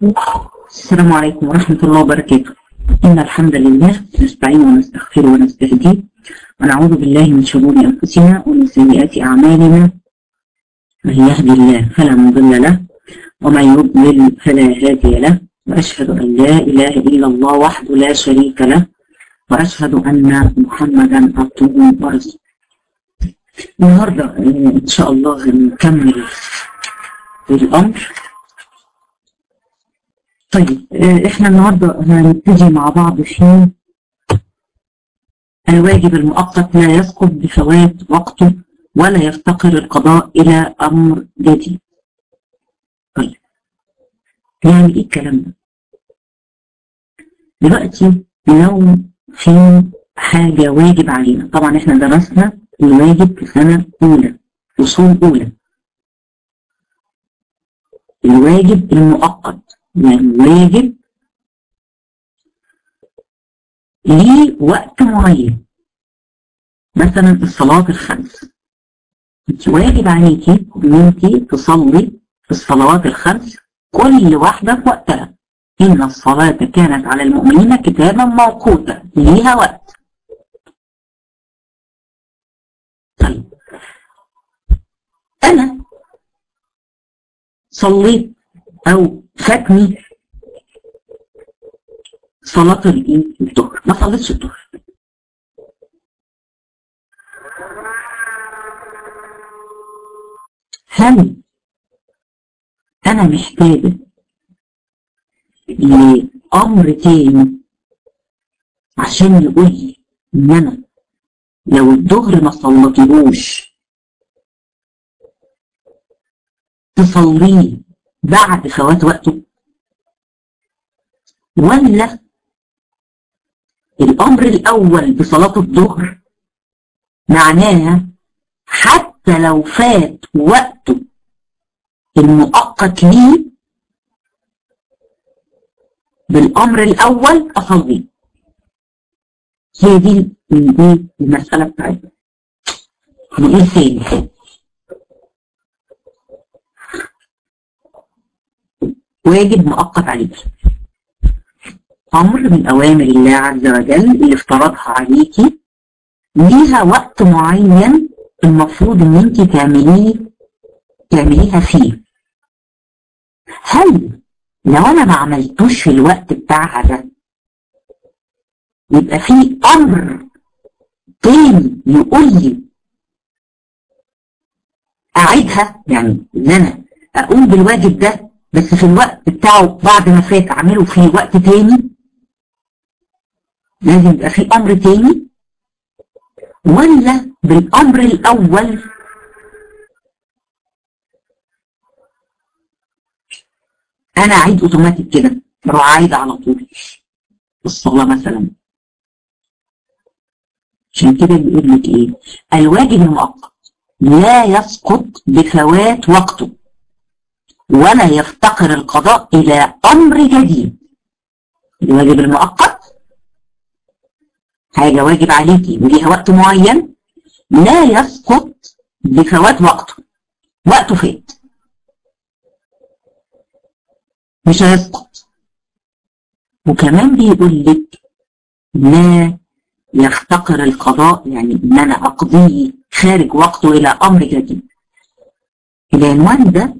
السلام عليكم ورحمة الله وبركاته. إن الحمد لله نستعين ونستغفر ونستهديه ونعوذ بالله من شرور أنفسنا ومن سيئات أعمالنا. من يهدي الله فلا مضل له ومن يضلل فلا هادي له، وأشهد أن لا إله إلا الله وحده لا شريك له، وأشهد أن محمدا عبده ورسوله. النهارده إن شاء الله هنكمل الأمر. طيب احنا النهارده هنبتدي مع بعض في الواجب المؤقت لا يسقط بفوات وقته ولا يفتقر القضاء إلى أمر جديد. طيب يعني ايه الكلام ده؟ دلوقتي لو في حاجة واجب علينا، طبعا احنا درسنا الواجب في سنة أولى أصول أولى. الواجب المؤقت يعني واجب ليه وقت معين، مثلا الصلاة الخمس، انت واجب عليكي ان انت تصلي في الصلوات الخمس كل واحدة في وقتها. إن الصلاة كانت على المؤمنين كتابا موقوتا، ليها وقت. طيب أنا صليت أو فاتني صلاة الظهر، ما صليتش الظهر، هل أنا محتاجة لأمر تاني عشان يقول لي إن أنا لو الظهر ما صليتهوش تصليه بعد فوات وقته؟ ولا الأمر الأول بصلاة الظهر معناها حتى لو فات وقته المؤقت ليه بالأمر الأول أصليه؟ هي دي المسألة بتاعتنا. نقول ثاني، واجب مؤقت عليك، أمر من أوامر الله عز وجل اللي افترضها عليكي، ليها وقت معين المفروض إن أنت تعمليها فيه. هل لو أنا ما عملتوش في الوقت بتاعها ده يبقى في أمر تاني يقول لي أعيدها؟ يعني إن أنا أقوم بالواجب ده بس في الوقت بتاعه بعد ما فات أعمله في وقت تاني؟ لازم يبقى في أمر تاني، ولا بالأمر الأول أنا أعيد أوتوماتيك كده، بروح عايدة على طول الصلاة مثلا؟ عشان كده بيقول لك إيه؟ الواجب المؤقت لا يسقط بفوات وقته ولا يفتقر القضاء إلى أمر جديد. الواجب المؤقت حاجة واجب عليكي وليها وقت معين، لا يسقط بفوات وقته. وقته فات مش هيسقط. وكمان بيقول لك لا يفتقر القضاء، يعني ان انا اقضيه خارج وقته الى امر جديد. العنوان ده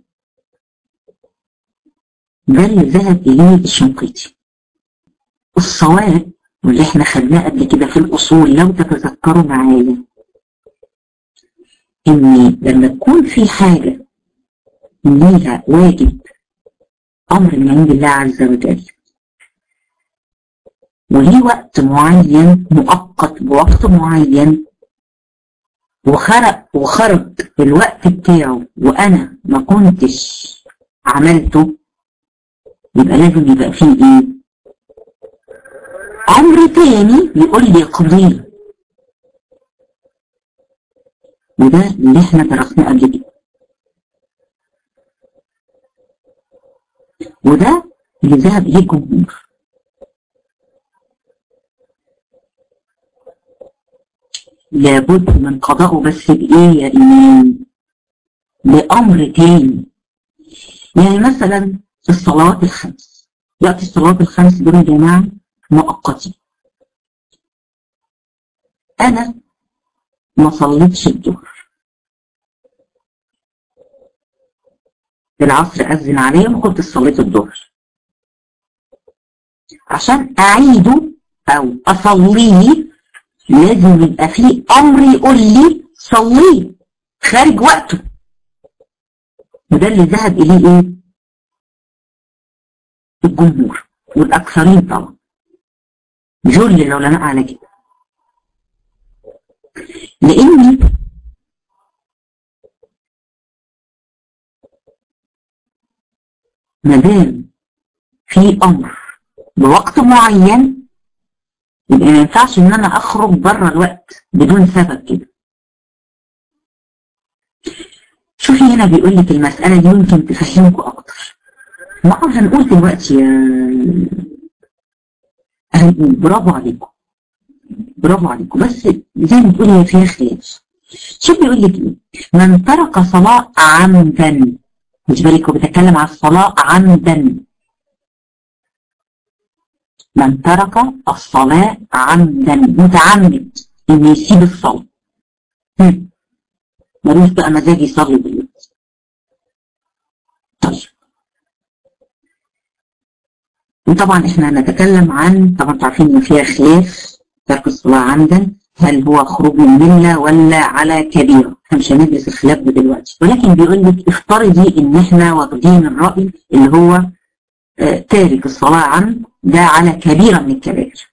اللي ذهب اليه الشنقيطي. الصواب واللي احنا خدناه قبل كده في الاصول لو تتذكروا معايا، ان لما تكون في حاجه ليها واجب، امر من عند الله عز وجل، وليه وقت معين مؤقت بوقت معين، وخرج الوقت بتاعه وانا ما كنتش عملته، يبقى لازم يبقى فيه ايه؟ امر تاني يقول لي اقضيه. وده اللي احنا درسناه قبل كده، وده اللي ذهب اليه الجمهور. لابد من قضائه، بس بايه يا ايمان؟ بامر تاني. يعني مثلا الصلوات الخمس وقت الصلوات الخمس دول يا جماعة مؤقتين. أنا ما صليتش الظهر، العصر أذن عليا وما كنت صليت الظهر، عشان أعيده أو أصليه لازم يبقى فيه أمر يقول لي صليه خارج وقته. وده اللي ذهب إليه إيه؟ الجمهور والأكثرين طبعا، جل العلماء على كده. لأني مادام في أمر بوقت معين يبقى ما ينفعش إن أنا أخرج بره الوقت بدون سبب كده. شوفي هنا بيقول لك المسألة دي يمكن تفهمكم أكتر. ما هنقول دلوقتي هنقول برافو عليكم، برافو عليكم، بس زي ما بتقولي هي فيها خلاف. شوف بيقول لك ايه؟ من ترك صلاة عمدا، مش بالك هو بيتكلم على الصلاة عمدا. من ترك الصلاة عمدا، متعمد انه يسيب الصلاة، ملوش بقى مزاج يصلي دلوقتي. طيب وطبعا احنا هنتكلم عن، طبعا عارفين ان فيها خلاف ترك الصلاة عمدا، هل هو خروج من الملة ولا على كبيرة؟ احنا مش هندرس الخلاف ده دلوقتي، ولكن بيقول لك افترضي ان احنا واخدين الرأي اللي هو تارك الصلاة عمد ده على كبيرة من الكبائر.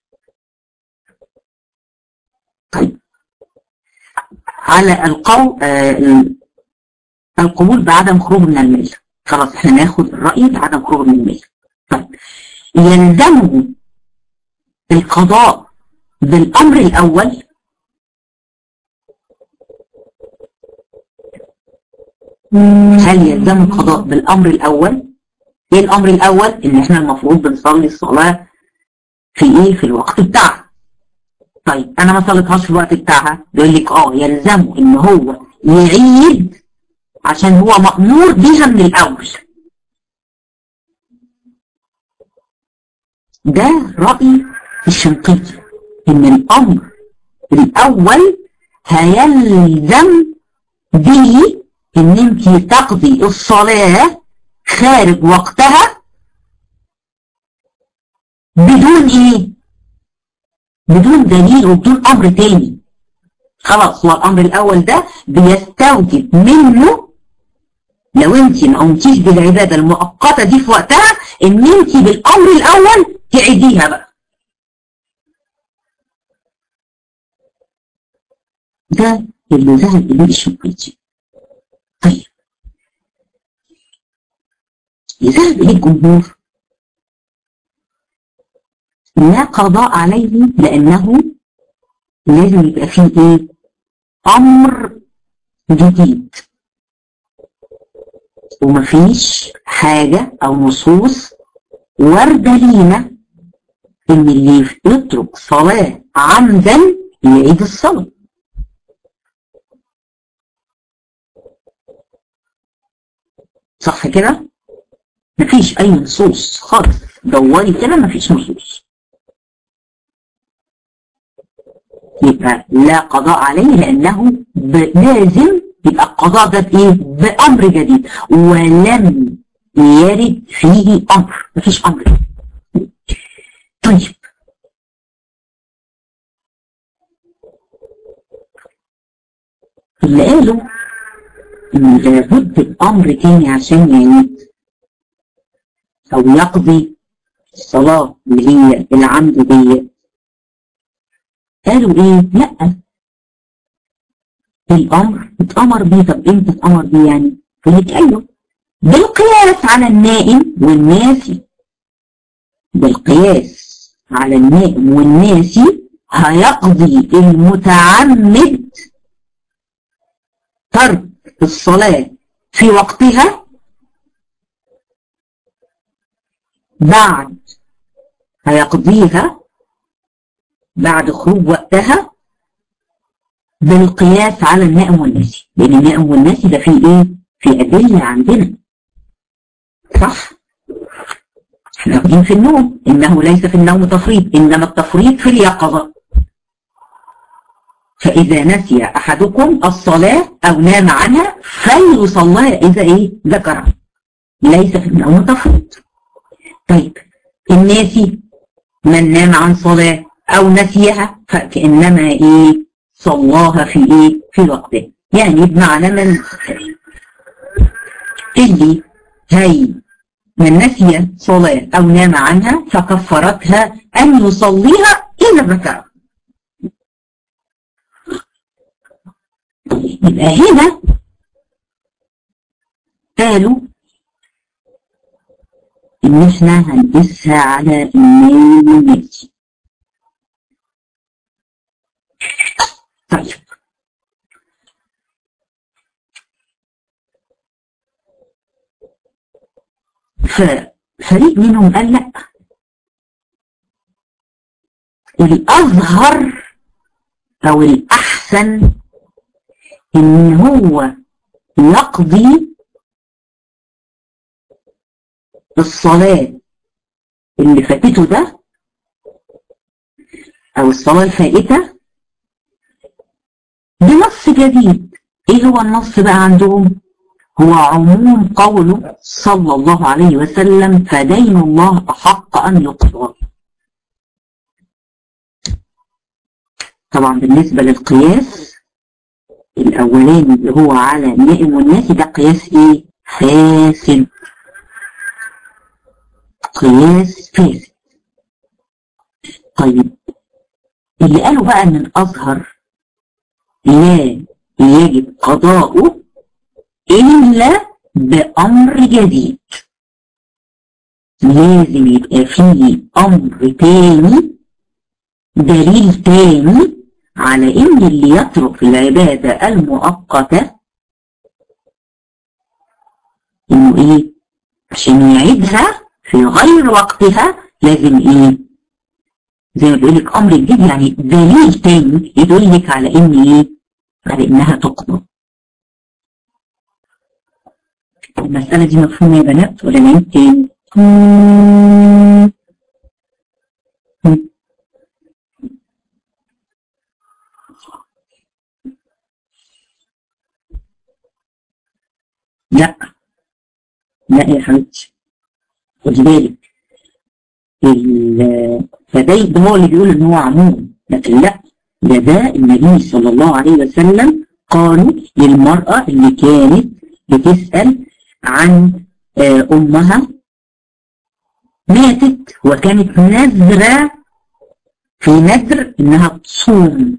طيب على القبول بعدم خروج من الملة، خلاص احنا ناخد الرأي بعدم خروج من الملة. طيب يلزمه القضاء بالأمر الأول؟ هل يلزم القضاء بالأمر الأول؟ ايه الأمر الأول؟ إن احنا المفروض بنصلي الصلاة في ايه؟ في الوقت بتاعها. طيب أنا ما صليتهاش في الوقت بتاعها، بيقول لك يلزمه إن هو يعيد عشان هو مأمور بيها من الأول. ده رأي الشنقيطي، إن الأمر الأول هيلزم به إن أنت تقضي الصلاة خارج وقتها بدون إيه؟ بدون دليل وبدون أمر تاني. خلاص هو الأمر الأول ده بيستوجب منه لو أنت ما قمتيش بالعبادة المؤقتة دي في وقتها إن أنت بالأمر الأول تعيديها بقى. ده اللي ذهب إليه الشنقيطي. طيب ذهب إليه الجمهور لا قضاء عليه، لأنه لازم يبقى فيه إيه؟ أمر جديد، ومفيش حاجة أو نصوص واردة لينا إن اللي يترك صلاة عمدا يعيد الصلاة. صح كده؟ مفيش أي نصوص خالص، دوري كده مفيش نصوص. يبقى لا قضاء عليه لأنه لازم يبقى القضاء ده بإيه؟ بأمر جديد، ولم يرد فيه أمر، مفيش أمر. طيب اللي قالوا إن لابد الأمر تاني عشان يعيد أو يقضي الصلاة اللي هي العمد دي، قالوا إيه؟ لأ، الأمر اتأمر بيه. طب إمتى اتأمر بيه يعني؟ فلك أيوه بالقياس على النائم والناسي. بالقياس على النائم والناسي هيقضي المتعمد ترك الصلاة في وقتها هيقضيها بعد خروج وقتها بالقياس على النائم والناسي، لأن النائم والناسي ده فيه إيه؟ في أدلة عندنا. صح؟ احنا واخدين في النوم انه ليس في النوم تفريط، انما التفريط في اليقظة. فاذا نسي احدكم الصلاة او نام عنها فليصليها اذا ايه ذكرها، ليس في النوم تفريط. طيب الناسي من نام عن صلاة او نسيها فكأنما ايه صلاها في ايه في وقته. يعني بمعنى اللي هي من نسي صلاة أو نام عنها فكفرتها أن يصليها إذا ذكرها. يبقى هنا قالوا إن إحنا هنقيسها على النوم والنسي. طيب ففريق منهم قال لا، الأظهر أو الأحسن إن هو يقضي الصلاة اللي فاتته ده أو الصلاة الفائتة بنص جديد. إيه هو النص بقى عندهم؟ هو عموم قوله صلى الله عليه وسلم فدين الله أحق أن يقضى. طبعا بالنسبة للقياس الأولاني اللي هو على النائم والناسي ده قياس إيه؟ فاسد، قياس فاسد. طيب اللي قالوا بقى ان الأظهر لا يجب قضاؤه إلا بأمر جديد، لازم يبقى فيه أمر تاني، دليل تاني على إن اللي يترك العبادة المؤقتة إنه إيه؟ عشان يعيدها في غير وقتها لازم إيه؟ زي ما بيقول لك أمر جديد، يعني دليل تاني يدل لك على إن إيه؟ على إنها تقضى. المسألة دي مفهومة يا بنات ولا نعيد تاني؟ لا لا يا حبيبتي خدي بالك، فده هو اللي بيقول ان هو عموم، لكن لا، ده النبي صلى الله عليه وسلم قالوا للمرأة اللي كانت بتسأل عن أمها ماتت وكانت نذرة في نذر إنها تصوم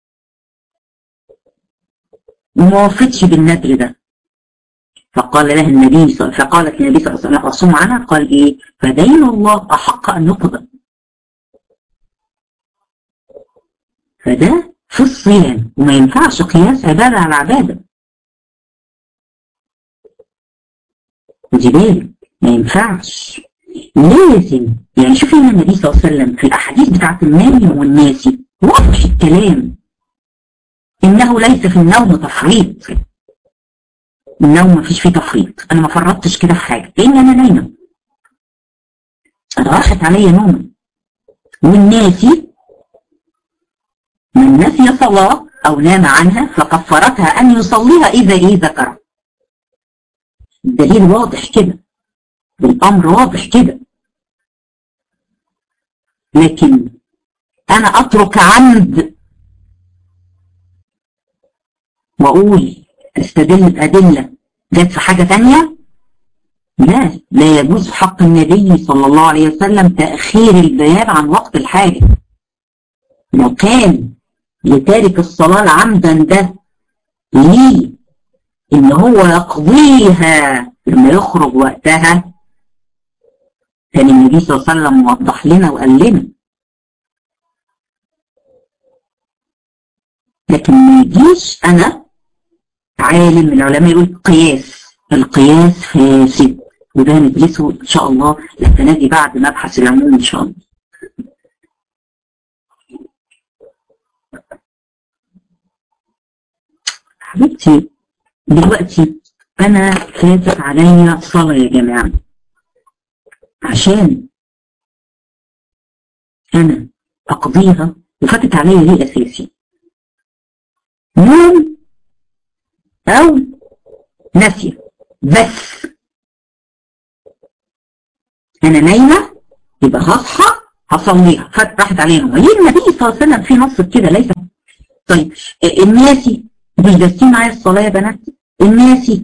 وما وفتش بالنذر ده، فقال لها النبي فقالت النبي صلى الله عليه وسلم أصوم عنها، قال إيه؟ فدين الله أحق أن يقضى. فده في الصيام وما ينفعش قياس عبادة على عبادة، خدي بالك ما ينفعش، لازم يعني شوفي هنا النبي صلى الله عليه وسلم في الأحاديث بتاعت النائم والناسي واضح الكلام إنه ليس في النوم تفريط. النوم ما فيش فيه تفريط، أنا ما فرطتش كده في حاجة لأن أنا نايمة، أنا راحت عليا نوم. والناسي من نسي صلاة أو نام عنها فكفرتها أن يصليها إذا إيه ذكر. الدليل واضح كده، الأمر واضح كده، لكن أنا أترك عمد وأقول استدل بأدلة جت في حاجة تانية، لا يجوز في حق النبي صلى الله عليه وسلم تأخير البيان عن وقت الحاجة. لو كان لتارك الصلاة عمدا ده ليه إن هو يقضيها لما يخرج وقتها كان النبي صلى الله عليه وسلم موضح لنا وقال لنا، لكن ما يجيش أنا عالم من العلماء يقول قياس، القياس فاسد، وده ندرسه إن شاء الله السنة دي بعد مبحث العموم إن شاء الله. حبيبتي دلوقتي أنا فاتت عليا صلاة يا جماعة، عشان أنا أقضيها وفاتت عليا ليه أساسي؟ نوم أو ناسية بس. أنا نايمة يبقى هصحى هصليها، راحت عليها نوم. ليه النبي صلى الله عليه وسلم في نص كده ليس. طيب الناسي مش دارسين معايا الصلاة يا بنات؟ الناسي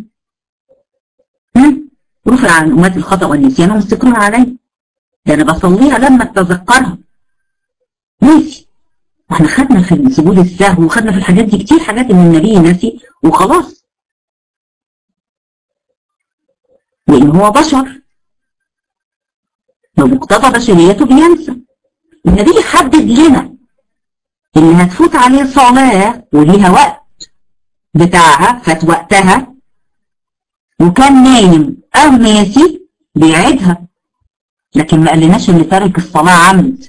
رفع عن أمات الخطأ والنسيان ومستكرون علي، ده أنا بصليها لما أتذكرها. ناسي. احنا خدنا في سجود السهو وخدنا في الحاجات دي كتير حاجات ان النبي ناسي وخلاص، لان هو بشر بمقتضى بشريته بينسى. النبي حدد لنا اللي هتفوت عليه صلاة وليها وقت بتاعها، فات وقتها وكان نايم او ناسي بيعيدها، لكن ما قالناش اللي ترك الصلاة عمد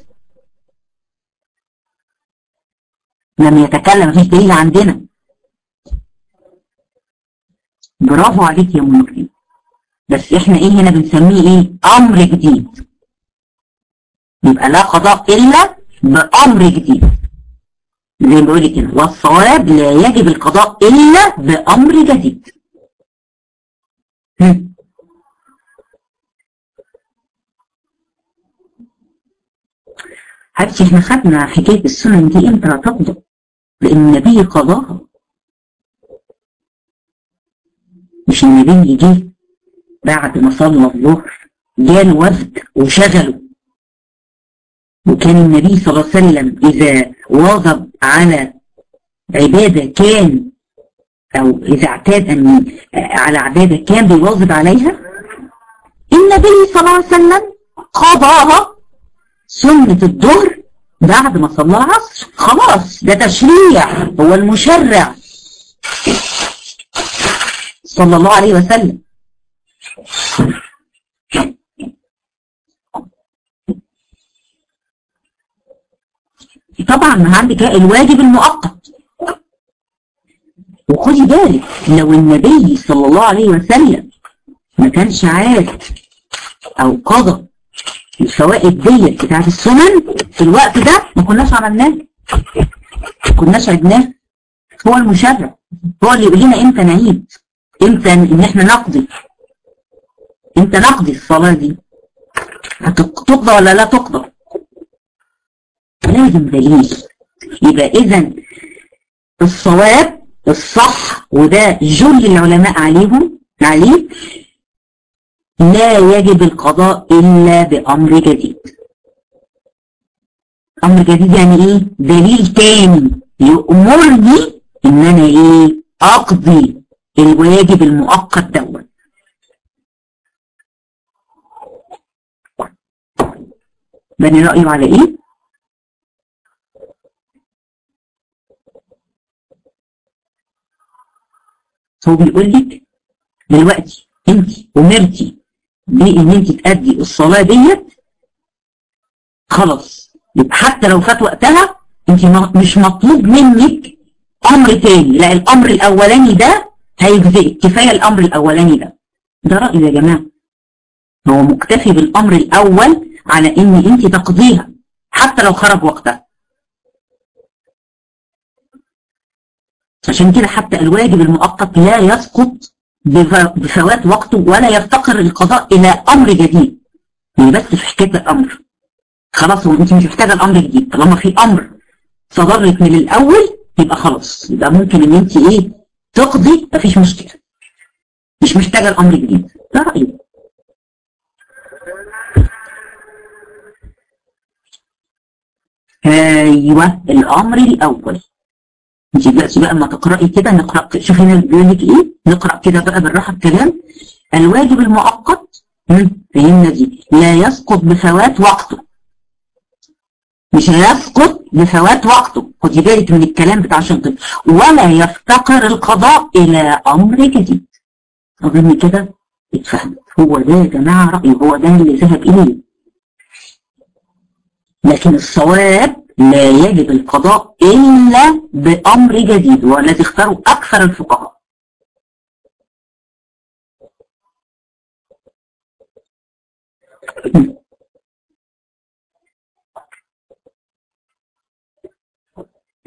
لم يتكلم، مفيش دليل عندنا. برافو عليك يا منى. بس احنا ايه هنا بنسميه ايه؟ امر جديد. يبقى لا قضاء الا بامر جديد، زي ما بقول كده، والصواب لا يجب القضاء الا بامر جديد. حبيبتي احنا خدنا حكايه السنن دي امتى هتقضى؟ لان النبي قضاها. مش النبي يجي بعد ما صلى الظهر جاله وفد وشغله، وكان النبي صلى الله عليه وسلم إذا واظب على عبادة كان، أو إذا اعتاد أن على عبادة كان بيواظب عليها، النبي صلى الله عليه وسلم قضاها سنة الظهر بعد ما صلى العصر. خلاص ده تشريع، هو المشرع صلى الله عليه وسلم. طبعا ما عندك الواجب المؤقت. وخدي بالك لو النبي صلى الله عليه وسلم ما كانش عاد او قضى الفوائد ديت بتاعت السنن في الوقت ده ما كناش عملناه، ما كناش عدناه. هو المشرع، هو اللي يقول لنا امتى نعيد، امتى ان احنا نقضي، امتى نقضي الصلاه دي، هتقضى ولا لا تقضى. لازم دليل. يبقى اذا الصواب الصح، وده جل العلماء عليه لا يجب القضاء إلا بأمر جديد. أمر جديد يعني إيه؟ دليل تاني يأمرني إن أنا إيه؟ أقضي الواجب المؤقت دوت. بني رأيه على إيه؟ هو بيقول لك دلوقتي أنت أمرتي بإن أنت تأدي الصلاة ديت، خلاص يبقى حتى لو فات وقتها انت مش مطلوب منك امر تاني، لا الامر الاولاني ده هيجزئك، كفايه الامر الاولاني ده. ده رايي يا جماعه، هو مكتفي بالامر الاول على ان انت تقضيها حتى لو خرج وقتها. عشان كده حتى الواجب المؤقت لا يسقط بفوات وقته ولا يفتقر القضاء الى امر جديد. يعني بس في حكايه الامر خلاص، هو انت مش محتاجه الامر الجديد، طالما في امر صدر لك من الاول يبقى خلاص، يبقى ممكن ان انت ايه تقضي، مفيش مشكله، مش محتاجه الامر الجديد. ده رايي. ايوه الامر الاول. انت دلوقتي بقى اما تقراي كده، نقرا، شوفي هنا بيقول لك ايه، نقرا كده بقى بالراحه الكلام. الواجب المؤقت فهمنا دي لا يسقط بفوات وقته، مش هيسقط بفوات وقته، خدي بالك من الكلام بتاع شنطه، ولا يفتقر القضاء الى امر جديد. اظن كده اتفهمت. هو ده يا جماعه رايي، هو ده اللي ذهب اليه. لكن الصواب لا يجب القضاء الا بامر جديد، والذي اختاره اكثر الفقهاء.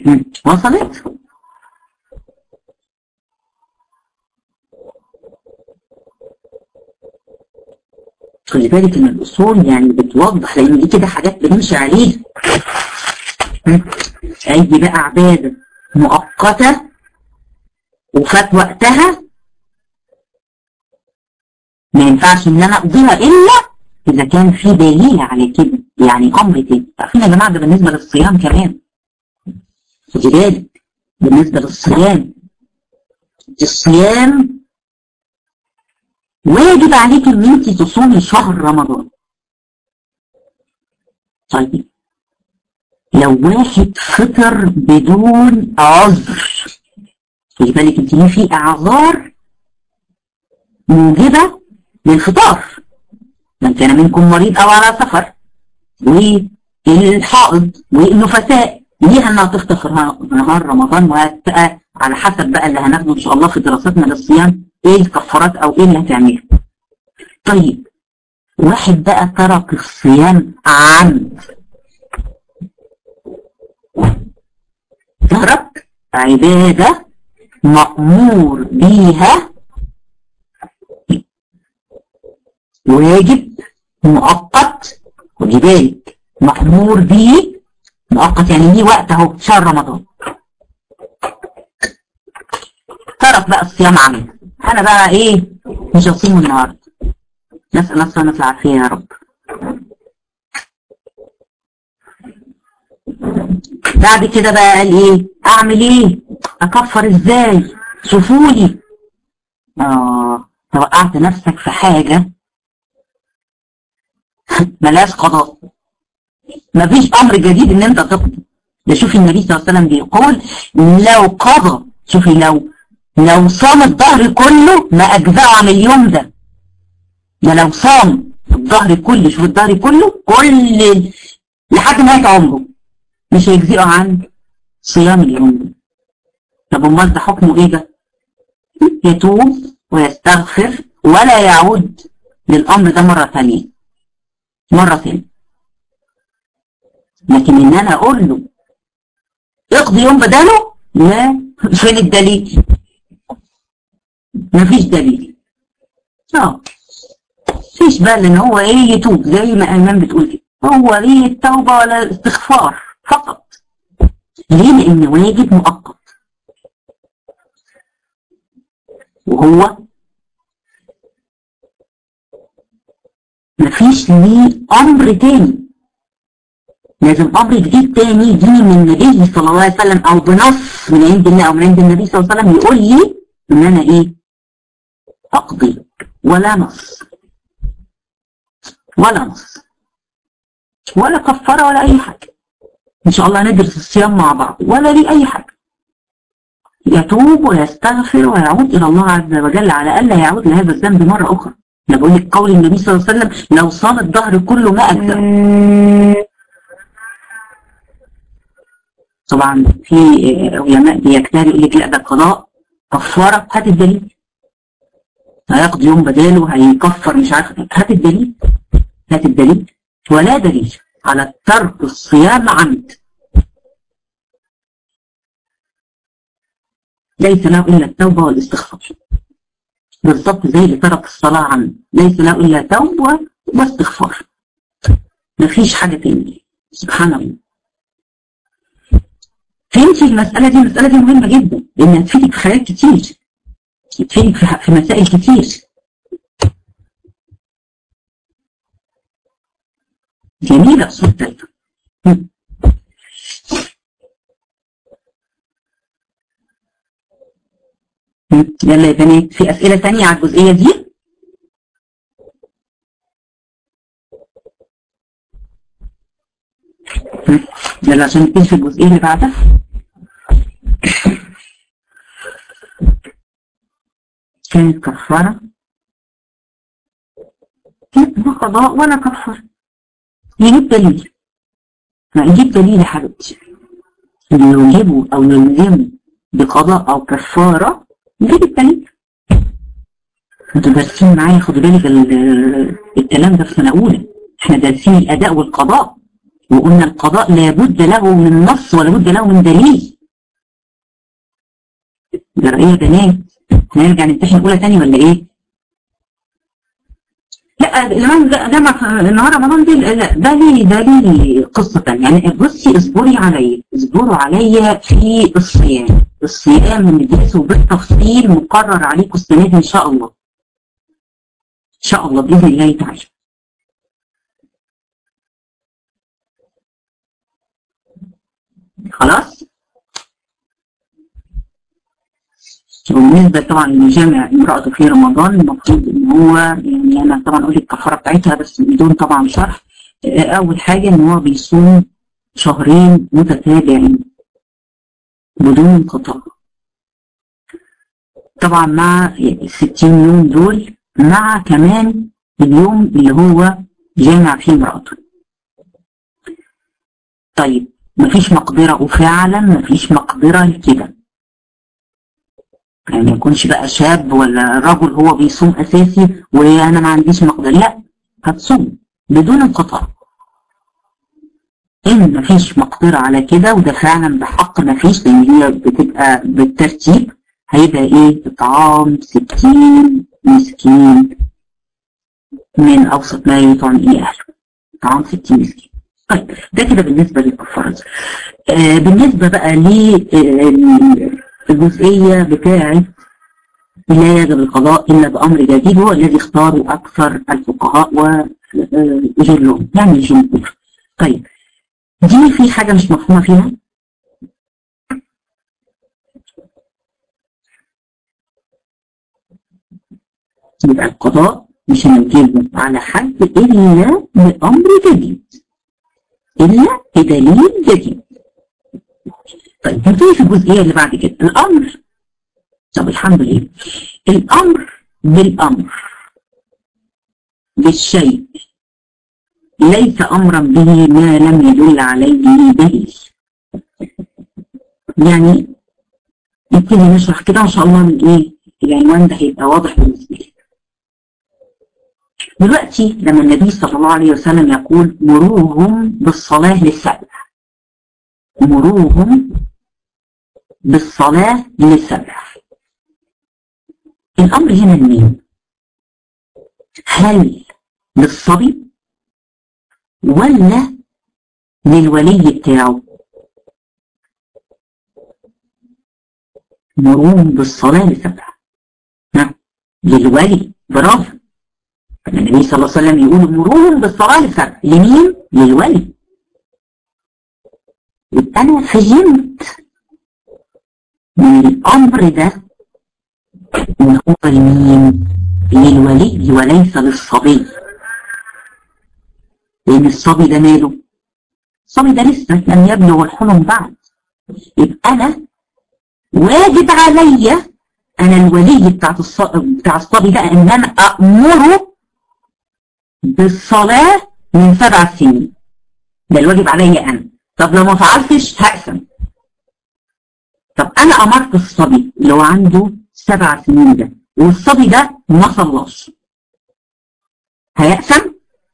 وصلت؟ خلي بالك ان الاصول يعني بتوضح، لان دي كده حاجات بنمشي عليها. اي بقى عباده مؤقته وفات وقتها ما ينفعش ان انا اقضيها الا اذا كان في دليل على كده، يعني امر تاني. عارفين يا جماعه ده بالنسبه للصيام كمان، خدي بالك بالنسبه للصيام، الصيام واجب عليك ان انت تصومي شهر رمضان. طيب لو واحد فطر بدون عذر، خدي بالك انت في اعذار موجبه للفطار، من كان منكم مريض او على سفر، والحائض والنفساء ليها انها تفطر نهار رمضان، وهتبقى على حسب بقى اللي هناخده ان شاء الله في دراستنا للصيام ايه الكفارات او ايه اللي هتعمله. طيب واحد بقى ترك الصيام عمد، ترك عبادة مأمور بيها واجب مؤقت، خدي بالك مأمور بيه مؤقت يعني ليه وقت اهو شهر رمضان، ترك بقى الصيام عمد، انا بقى ايه مش هصوم النهارده، نسأل الله سبحانه وتعالى العافية يا رب. بعد كده بقى قال ايه اعمل ايه اكفر ازاي شوفولي. توقعت نفسك في حاجة ملاش قضاء، مفيش امر جديد ان انت تقضي. ده شوفي النبي صلى الله عليه وسلم بيقول لو قضى، شوفي لو صام الظهر كله ما اجزأه عن اليوم ده. ده لو صام الظهر كله، شوف الظهر كله كل لحد نهاية عمره مش هيجزئه عن صيام اليوم ده. طب امال ده حكمه ايه ده؟ يتوب ويستغفر ولا يعود للامر ده مرة ثانية. لكن ان انا اقول له اقضي يوم بداله، لا. فين الدليل؟ مفيش دليل. مفيش بقى ان هو ايه يتوب زي ما ايمان بتقول كده، هو ايه التوبة ولا الاستغفار فقط. ليه؟ لان واجب مؤقت، وهو مفيش ليه امر تاني، لازم امر جديد تاني يجي من النبي صلى الله عليه وسلم او بنص من عند الله او من عند النبي صلى الله عليه وسلم يقول لي ان انا ايه اقضي، ولا نص ولا كفاره ولا اي حاجه. ان شاء الله ندرس الصيام مع بعض ولا ليه اي حاجه. يتوب ويستغفر ويعود الى الله عز وجل على الا يعود لهذا الذنب مره اخرى. انا بقول لك قول النبي صلى الله عليه وسلم لو صام الظهر كله ما اجزأ. طبعا في علماء بيجتهدوا يقول لك لا ده قضاء كفاره، هات الدليل. هيقضي يوم بداله، هيكفر مش عارف، هات الدليل. ولا دليل على ترك الصيام عمد، ليس له الا التوبه والاستغفار. بالضبط زي اللي ترك الصلاه عمد، ليس له الا توبه واستغفار، مفيش حاجه تانية. سبحان الله. فهمتي المساله دي مهمه جدا لانها تفيدك في حاجات كتير، تفيدك في مسائل كتير. جميلة الصوت ده. يلا يا بنات، في أسئلة تانية على الجزئية دي؟ يلا عشان نبتدي في الجزئية اللي بعدها. كانت كفارة، لا قضاء ولا كفارة. يجيب دليل يا حبيبتي، اللي يوجبه او يلزمه بقضاء او كفارة يجيب الدليل. انتوا دارسين معايا، خدوا بالك الكلام ده في سنة اولى، احنا دارسين الاداء والقضاء، وقلنا القضاء لابد له من نص ولا بد له من دليل. ده ايه يا بنات؟ هنرجع نمتحن اولى تاني ولا ايه؟ لا جامعة نهار رمضان دي لا، ده ليه قصة تانية. يعني بصي اصبروا عليا في الصيام هندرسه بالتفصيل، مقرر عليكم السنة دي ان شاء الله. ان شاء الله باذن الله تعالى. خلاص. وبالنسبة طبعا لجامع امرأته في رمضان، المفروض ان هو يعني انا طبعا اقول الكفارة بتاعتها بس بدون طبعا شرح. اول حاجة ان هو بيصوم شهرين متتابعين بدون انقطاع، طبعا مع 60 يوم دول، مع كمان اليوم اللي هو جامع فيه امرأته. طيب مفيش مقدرة، وفعلا مفيش مقدرة لكده، يعني ما يكونش بقى شاب ولا رجل هو بيصوم اساسي وانا ما عنديش مقدرة، لا، هتصوم بدون انقطاع. ان مفيش مقدرة على كده، وده فعلا بحق مفيش، لان هي بتبقى بالترتيب، هيبقى ايه؟ اطعام 60 مسكين من اوسط ما يطعم ايه اهله، اطعام 60 مسكين. طيب ده كده بالنسبة للكفارات. بالنسبة بقى للجزئية بتاعة لا يجب القضاء إلا بأمر جديد، هو الذي اختاره أكثر الفقهاء وجلهم، يعني الجمهور. طيب دي في حاجة مش مفهومة فيها؟ يبقى القضاء مش هنجيبه على حد إلا بأمر جديد، إلا بدليل جديد. طيب نبتدي في الجزئية اللي بعد كده، الأمر. طب الحمد لله، الأمر بالأمر بالشيء ليس أمرا به ما لم يدل عليه دليل. يعني نبتدي نشرح كده إن شاء الله من إيه العنوان ده هيبقى واضح بالنسبة لي. دلوقتي لما النبي صلى الله عليه وسلم يقول مروهم بالصلاة للسبع، مروهم بالصلاة للسبع، الأمر هنا لمين؟ هل للصبي ولا للولي بتاعه؟ مروهم بالصلاة للسبع، للولي، برافو. النبي صلى الله عليه وسلم يقول مروهم بالصلاة للسبع، لمين؟ للولي. يبقى أنا فهمت من الأمر ده إن هو لمين؟ للولي وليس للصبي، لأن الصبي ده ماله؟ الصبي ده لسه لم يبلغ الحلم بعد. يبقى أنا واجب عليا، أنا الولي بتاع الصبي ده، إن أنا أأمره بالصلاة من 7 سنين، ده الواجب عليا أنا. طب لو ما فعلتش هأثم. طب أنا أمرت الصبي اللي هو عنده 7 سنين ده، والصبي ده ما صلاش، هيأثم؟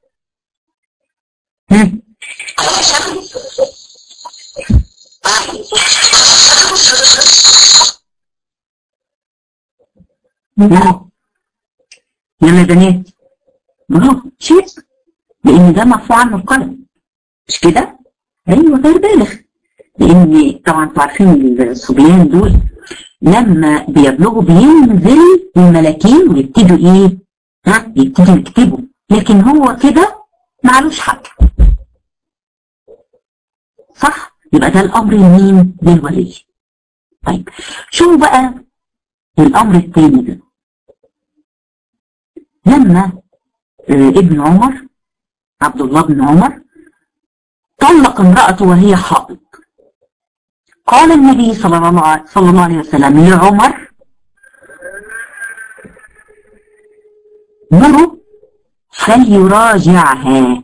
يلا يا بنات، برافو، شيء، لأن ده مرفوع عنه القلم، مش كده؟ أيوه غير بالغ، لأن طبعا انتوا عارفين الصبيان دول لما بيبلغوا بينزل الملاكين ويبتدوا إيه؟ يبتدوا يكتبوا، لكن هو كده معلوش حق، صح؟ يبقى ده الأمر لمين؟ للولي. طيب شو بقى الأمر الثاني ده؟ لما ابن عمر، عبد الله بن عمر، طلق امرأته وهي حائض، قال النبي صلى الله عليه وسلم لعمر مره فليراجعها.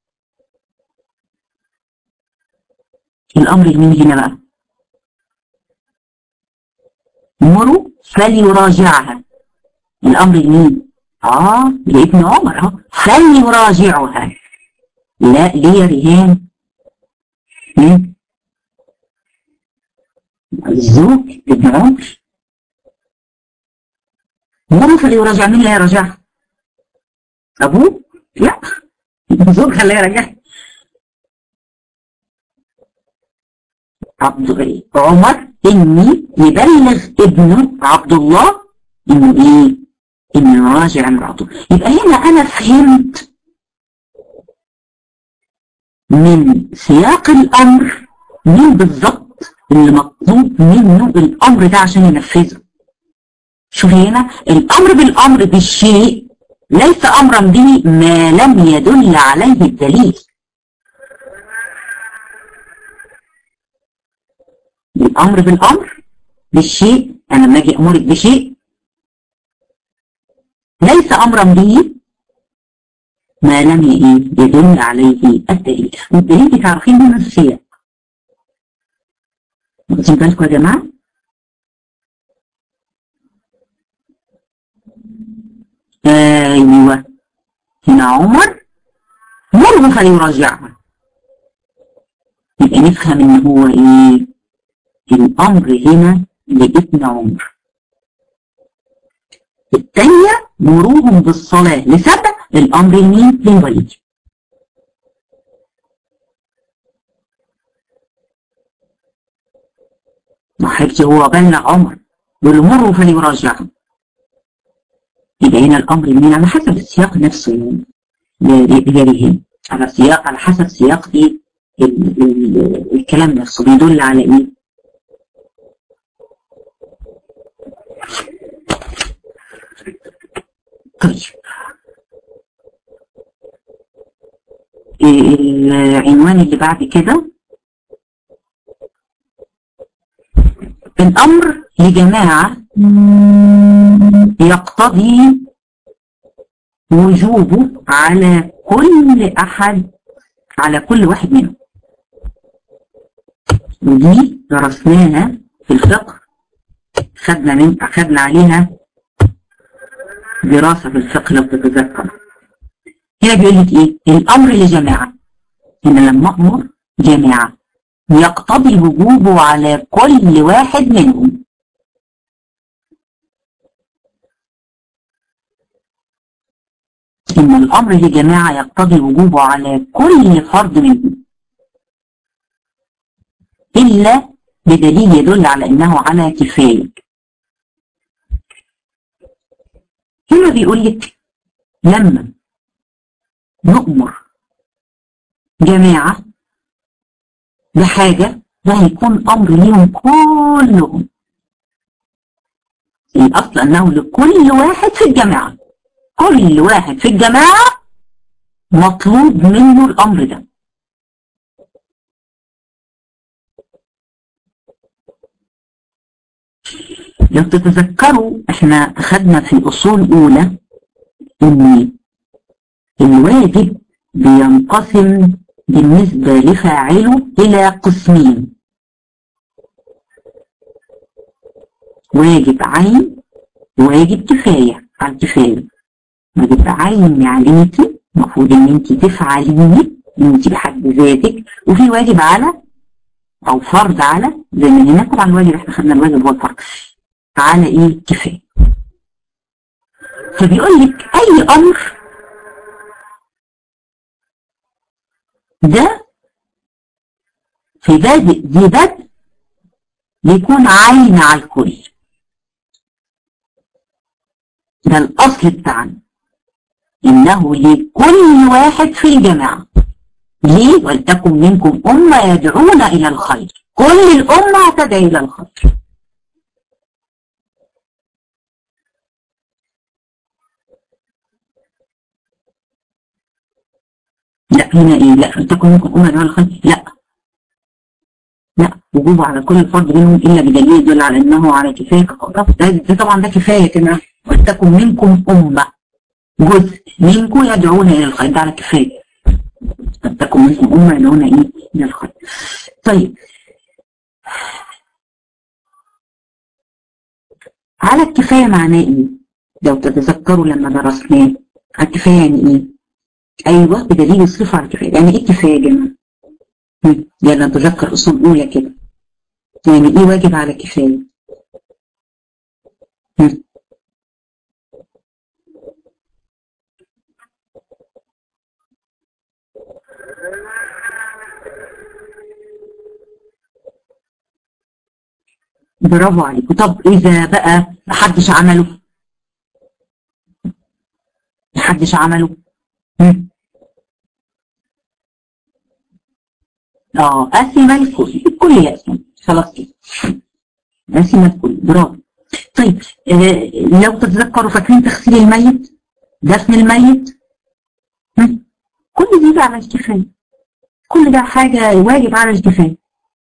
الأمر لمين هنا بقى؟ مره فليراجعها، الأمر لمين؟ لابن عمر، فليراجعها. لا، ليه يا ريهان؟ الزوج ابن عمر، مره فليراجع. مين اللي هيراجعها؟ ابوه؟ لا، زوجها اللي هيراجعها. عمر اني يبلغ ابنه عبد الله انه ايه؟ انه يراجع امراته. يبقى هنا انا فهمت من سياق الامر مين بالظبط اللي مطلوب منه الامر ده عشان ينفذه. شوفي هنا الامر بالامر بالشيء ليس امرا به ما لم يدل عليه الدليل. الامر بالامر بالشيء، انا لما اجي امرك بشيء ليس امرا به ما لم يدل عليه الدليل. والدليل تعرفين من السياق. واخدين بالكم يا جماعه؟ ايوه، هنا عمر مره فليراجعها. يبقى نفهم ان هو ايه؟ الامر هنا لابن عمر. الثانيه مروهم بالصلاه لسبع، الامر لمين؟ للولي. ما حبيبتي هو بلغ عمر يقول له مروا فليراجعها. يبقى هنا الامر لمين؟ على حسب السياق نفسه يعني. لرجالهم على سياق، على حسب سياق ايه الكلام نفسه بيدل على ايه. طيب العنوان اللي بعد كده الامر لجماعة يقتضي وجوبه على كل احد، على كل واحد منهم. ودي درسناها في الفقه، خدنا عليها دراسة في الفقه لو تتذكر. هنا بيقول لك ايه؟ الامر لجماعة. هنا لما امر جماعة يقتضي وجوبه على كل واحد منهم. إن الأمر لجماعة يقتضي وجوبه على كل فرد منهم إلا بدليل يدل على أنه على كفاية. هنا بيقول لك لما نؤمر جماعة بحاجة ده هيكون أمر ليهم كلهم. الأصل أنه لكل واحد في الجماعة، كل واحد في الجماعة مطلوب منه الأمر ده. لو تتذكروا احنا أخذنا في الأصول الأولى إن الواجب بينقسم بالنسبة لفاعله إلى قسمين: واجب عين وواجب كفاية. على الكفاية واجب عين يعني انت المفروض ان انت تفعليه انت بحد ذاتك، وفي واجب على او فرض على، زي ما هنا طبعا الواجب احنا خدنا الواجب هو الفرض على ايه؟ كفاية. فبيقول لك اي امر ده في بادئ دي بدء بيكون عين على الكل. ده الاصل بتاعنا انه لكل واحد في الجماعة. ليه؟ ولتكن منكم امة يدعون الى الخير. كل الامة تدعي الى الخير. لا هنا ايه؟ لا ولتكن منكم امة يدعون الى الخير، لا وجوبه على كل فرد منهم الا بدليل يدل على انه على كفايه كقرف. ده طبعا ده كفايه كمان. ولتكن منكم امه، جزء منكم يدعون الى الخير، ده على كفايه. ولتكن منكم امه يدعون ايه؟ الى الخير. طيب على الكفايه معناه ايه؟ لو تتذكروا لما درسناه على الكفايه يعني ايه؟ ايوه بدليل الصفه على الكفايه. يعني ايه الكفايه يا جماعه؟ يلا نتذكر اصول اولى كده. يعني ايه واجب على كفايه؟ برافو عليكم. طب إذا بقى محدش عمله، محدش عمله، أثم الكل، الكل يأثم، خلاص كده، أثم الكل. برافو. طيب لو تتذكروا فاكرين تغسيل الميت، دفن الميت، كل دي على الكفاية، كل ده حاجة واجب على الكفاية.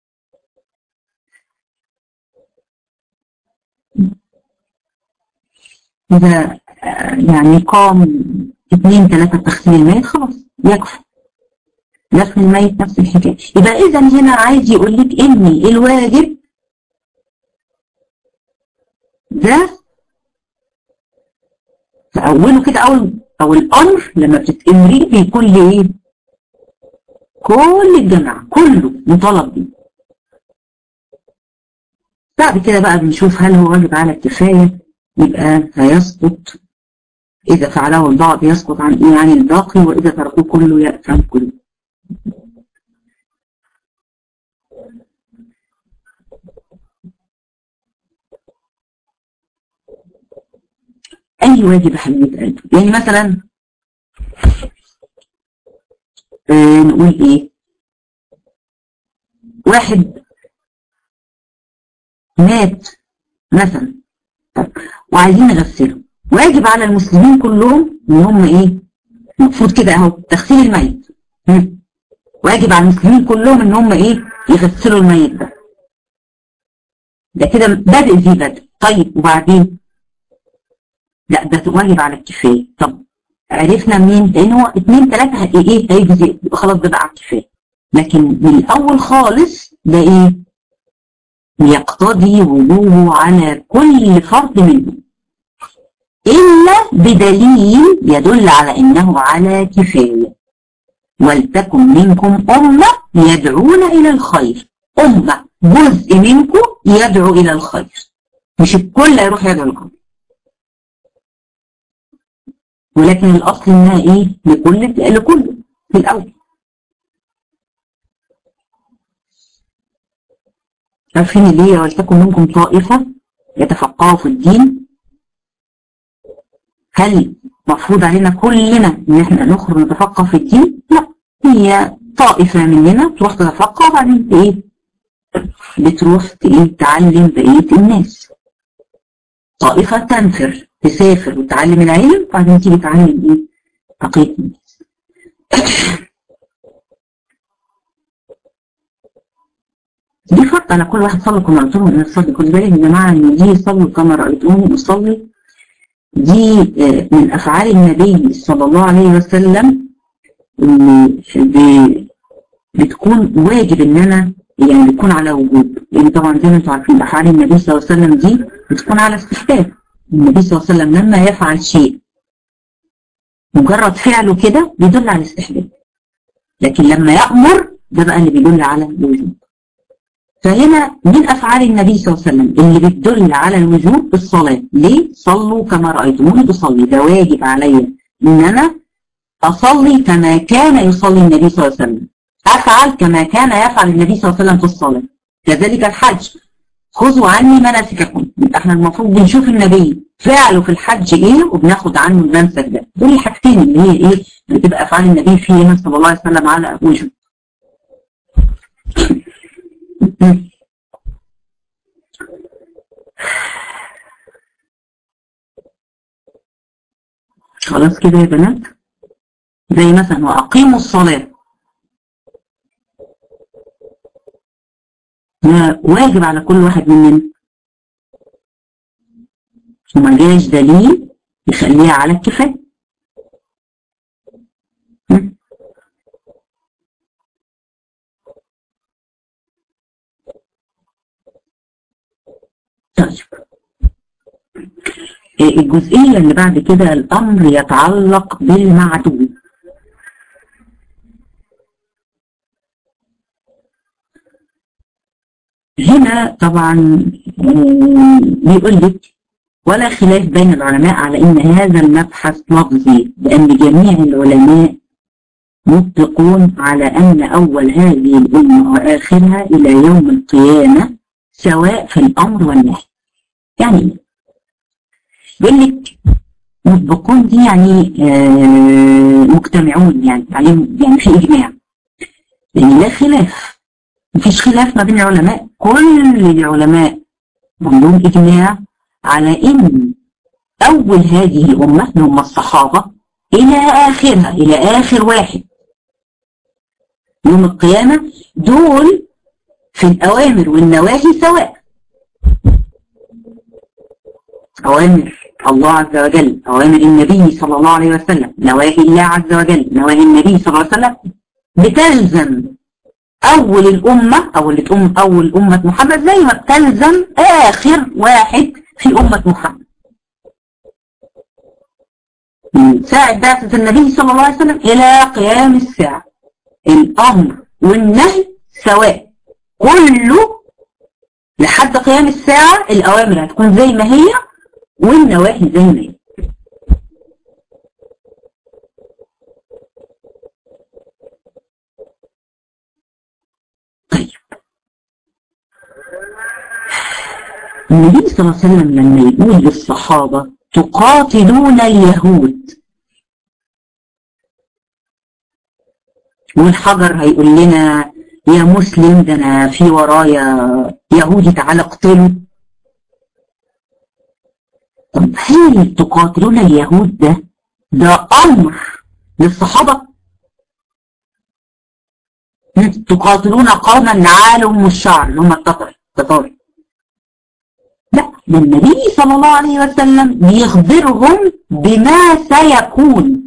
إذا يعني قام 2 3 تغسيل الميت خلاص يكفي. دفن الميت نفس الحكاية. يبقى إذا هنا عايز يقول لك إن الواجب ده في أوله كده، أو الأمر لما بتتأمريه بيكون لإيه؟ كل الجماعة كله مطالب بيه. بعد كده بقى بنشوف هل هو واجب على الكفاية، يبقى هيسقط إذا فعله البعض يسقط عن إيه؟ عن الباقي، وإذا تركوه كله يأثم كله. أي واجب يا حبيبة قلبي، يعني مثلا نقول إيه؟ واحد مات مثلا وعايزين نغسله، واجب على المسلمين كلهم ان هم ايه؟ المفروض كده اهو تغسيل الميت، واجب على المسلمين كلهم ان هم ايه؟ يغسلوا الميت ده كده بادئ زي بدء. طيب وبعدين لا ده واجب على الكفايه. طب عرفنا منين؟ لان هو 2 3 ايه هيجزي، خلاص ده بقى على الكفايه. لكن من الاول خالص ده ايه؟ يقتضي وجوبه على كل فرد منهم، إلا بدليل يدل على إنه على كفاية. ولتكن منكم أمة يدعون إلى الخير، أمة جزء منكم يدعو إلى الخير، مش الكل يروح يدعو الخير. ولكن الأصل إنها إيه؟ لكل في الأول. عارفين اللي هي ولتكن منكم طائفة يتفقهوا في الدين؟ هل مفروض علينا كلنا ان احنا نخرج نتفقه في الدين؟ لا، هي طائفة مننا تروح تتفقه وبعدين ايه؟ بتروح تعلم بقية الناس. طائفة تنفر تسافر وتعلم العلم وبعدين تيجي تعلم ايه؟ بقية الناس. دي فرق على كل واحد. صلوا كما رأيتموني ان اصلي. خدوا بالك يا جماعة ان دي صلوا كما رأيتموني اصلي دي من أفعال النبي صلى الله عليه وسلم، اللي بتكون واجب إن أنا يعني بتكون على وجوب. لأن طبعا زي ما أنتم عارفين أفعال النبي صلى الله عليه وسلم دي بتكون على استحباب. النبي صلى الله عليه وسلم لما يفعل شيء مجرد فعله كده بيدل على الاستحباب، لكن لما يأمر ده بقى اللي بيدل على الوجوب. فهنا من أفعال النبي صلى الله عليه وسلم اللي بتدل على الوجوب الصلاة. ليه؟ صلوا كما رأيتموني أصلي. ده واجب عليا إن أنا أصلي كما كان يصلي النبي صلى الله عليه وسلم، أفعل كما كان يفعل النبي صلى الله عليه وسلم في الصلاة. كذلك الحج، خذوا عني مناسككم. احنا المفروض بنشوف النبي فعله في الحج ايه وبناخد عنه المنسك ده. دول الحاجتين اللي هي ايه بتبقى أفعال النبي فيها صلى الله عليه وسلم على وجوب. خلاص كده يا بنات. زي مثلا وأقيموا الصلاة، واجب على كل واحد مننا وما جاش دليل يخليها على الكفاية. طيب الجزئية اللي بعد كده الأمر يتعلق بالمعدوم. هنا طبعا بيقول لك ولا خلاف بين العلماء على ان هذا المبحث لفظي، لان جميع العلماء متفقون على ان اول هذه الامه واخرها الى يوم القيامه سواء في الأمر والنهي. يعني يقول لك مسبقون دي يعني مجتمعون، يعني عليهم يعني في إجماع، يعني لا خلاف، مفيش خلاف ما بين العلماء، كل العلماء عندهم إجماع على إن أول هذه الأمة اللي هم الصحابة إلى آخرها، إلى آخر واحد يوم القيامة، دول في الأوامر والنواهي سواء. أوامر الله عز وجل، أوامر النبي صلى الله عليه وسلم، نواهي الله عز وجل، نواهي النبي صلى الله عليه وسلم، بتلزم أول الأمة أول أمة محمد زي ما بتلزم آخر واحد في أمة محمد. من ساعة بعثة النبي صلى الله عليه وسلم إلى قيام الساعة الأمر والنهي سواء، كله لحد قيام الساعة الأوامر هتكون زي ما هي والنواهي زي ما هي. طيب النبي صلى الله عليه وسلم لما يقول للصحابة تقاتلون اليهود، والحجر هيقول لنا يا مسلم ده انا في ورايا يهودي تعالى اقتله. طب هل تقاتلون اليهود ده امر للصحابه؟ تقاتلون قوما نعالهم الشعر اللي هم التتار. لا، ده النبي صلى الله عليه وسلم بيخبرهم بما سيكون،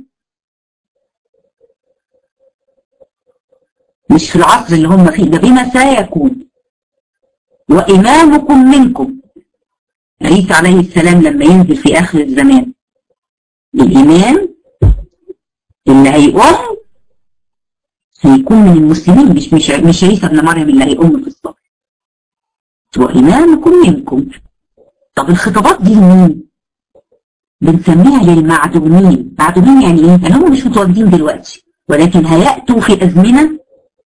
مش في العصر اللي هم فيه، ده بما سيكون. وإمامكم منكم، عيسى عليه السلام لما ينزل في آخر الزمان، الإمام اللي هيقوم هيكون من المسلمين، مش عيسى ابن مريم اللي هيقوم في الصف. وإمامكم منكم. طب الخطابات دي لمين؟ بنسميها للمعدومين. معدومين يعني ايه؟ يعني هم مش متواجدين دلوقتي، ولكن هيأتوا في أزمنة